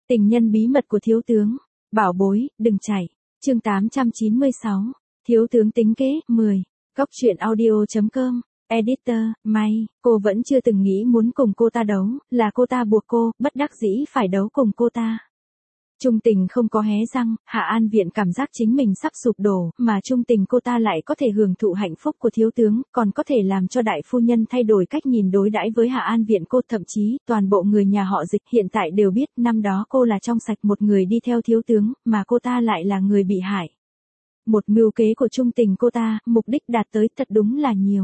Tình nhân bí mật của thiếu tướng. Bảo bối, đừng chạy. Chương 896. Thiếu tướng tính kế, 10. Góc truyện audio.com. Editor, May, cô vẫn chưa từng nghĩ muốn cùng cô ta đấu, là cô ta buộc cô, bất đắc dĩ phải đấu cùng cô ta. Trung tình không có hé răng, Hạ An Viện cảm giác chính mình sắp sụp đổ, mà trung tình cô ta lại có thể hưởng thụ hạnh phúc của thiếu tướng, còn có thể làm cho đại phu nhân thay đổi cách nhìn đối đãi với Hạ An Viện cô, thậm chí, toàn bộ người nhà họ Dịch hiện tại đều biết năm đó cô là trong sạch một người đi theo thiếu tướng, mà cô ta lại là người bị hại. Một mưu kế của trung tình cô ta, mục đích đạt tới thật đúng là nhiều.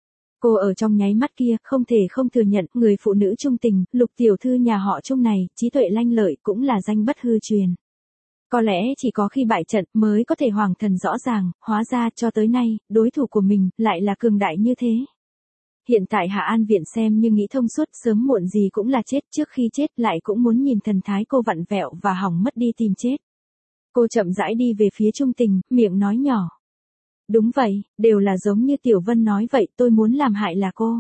Cô ở trong nháy mắt kia, không thể không thừa nhận, người phụ nữ trung tình, Lục tiểu thư nhà họ Trung này, trí tuệ lanh lợi, cũng là danh bất hư truyền. Có lẽ chỉ có khi bại trận mới có thể hoàng thần rõ ràng, hóa ra cho tới nay, đối thủ của mình, lại là cường đại như thế. Hiện tại Hạ An Viện xem như nghĩ thông suốt, sớm muộn gì cũng là chết, trước khi chết lại cũng muốn nhìn thần thái cô vặn vẹo và hỏng mất đi tìm chết. Cô chậm rãi đi về phía trung tình, miệng nói nhỏ. Đúng vậy, đều là giống như Tiểu Vân nói vậy, tôi muốn làm hại là cô.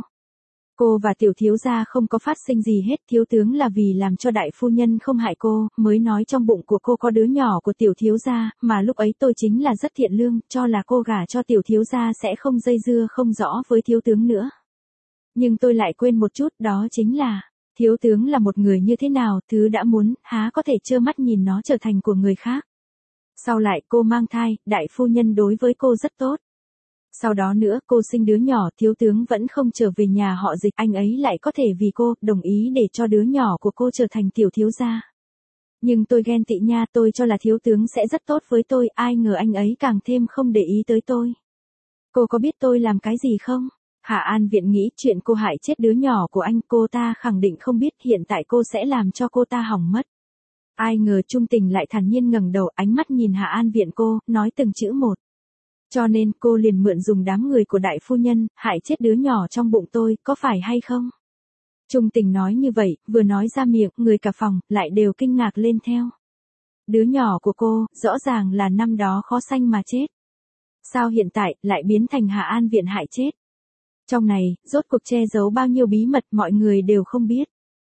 Cô và Tiểu thiếu gia không có phát sinh gì hết, thiếu tướng là vì làm cho đại phu nhân không hại cô, mới nói trong bụng của cô có đứa nhỏ của Tiểu thiếu gia, mà lúc ấy tôi chính là rất thiện lương, cho là cô gả cho Tiểu thiếu gia sẽ không dây dưa không rõ với thiếu tướng nữa. Nhưng tôi lại quên một chút, đó chính là, thiếu tướng là một người như thế nào, thứ đã muốn, há có thể trơ mắt nhìn nó trở thành của người khác. Sau lại cô mang thai, đại phu nhân đối với cô rất tốt. Sau đó nữa cô sinh đứa nhỏ, thiếu tướng vẫn không trở về nhà họ Dịch, anh ấy lại có thể vì cô, đồng ý để cho đứa nhỏ của cô trở thành tiểu thiếu gia. Nhưng tôi ghen tị nha, tôi cho là thiếu tướng sẽ rất tốt với tôi, ai ngờ anh ấy càng thêm không để ý tới tôi. Cô có biết tôi làm cái gì không? Hạ An Viện nghĩ chuyện cô hại chết đứa nhỏ của anh, cô ta khẳng định không biết, hiện tại cô sẽ làm cho cô ta hỏng mất. Ai ngờ trung tình lại thản nhiên ngẩng đầu, ánh mắt nhìn Hạ An Viện cô, nói từng chữ một. Cho nên cô liền mượn dùng đám người của đại phu nhân, hại chết đứa nhỏ trong bụng tôi, có phải hay không? Trung tình nói như vậy, vừa nói ra miệng, người cả phòng, lại đều kinh ngạc lên theo. Đứa nhỏ của cô, rõ ràng là năm đó khó sanh mà chết. Sao hiện tại, lại biến thành Hạ An Viện hại chết? Trong này, rốt cuộc che giấu bao nhiêu bí mật mọi người đều không biết.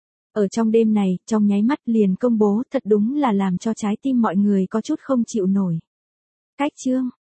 Ở trong đêm này, trong nháy mắt liền công bố, thật đúng là làm cho trái tim mọi người có chút không chịu nổi. Cách chương.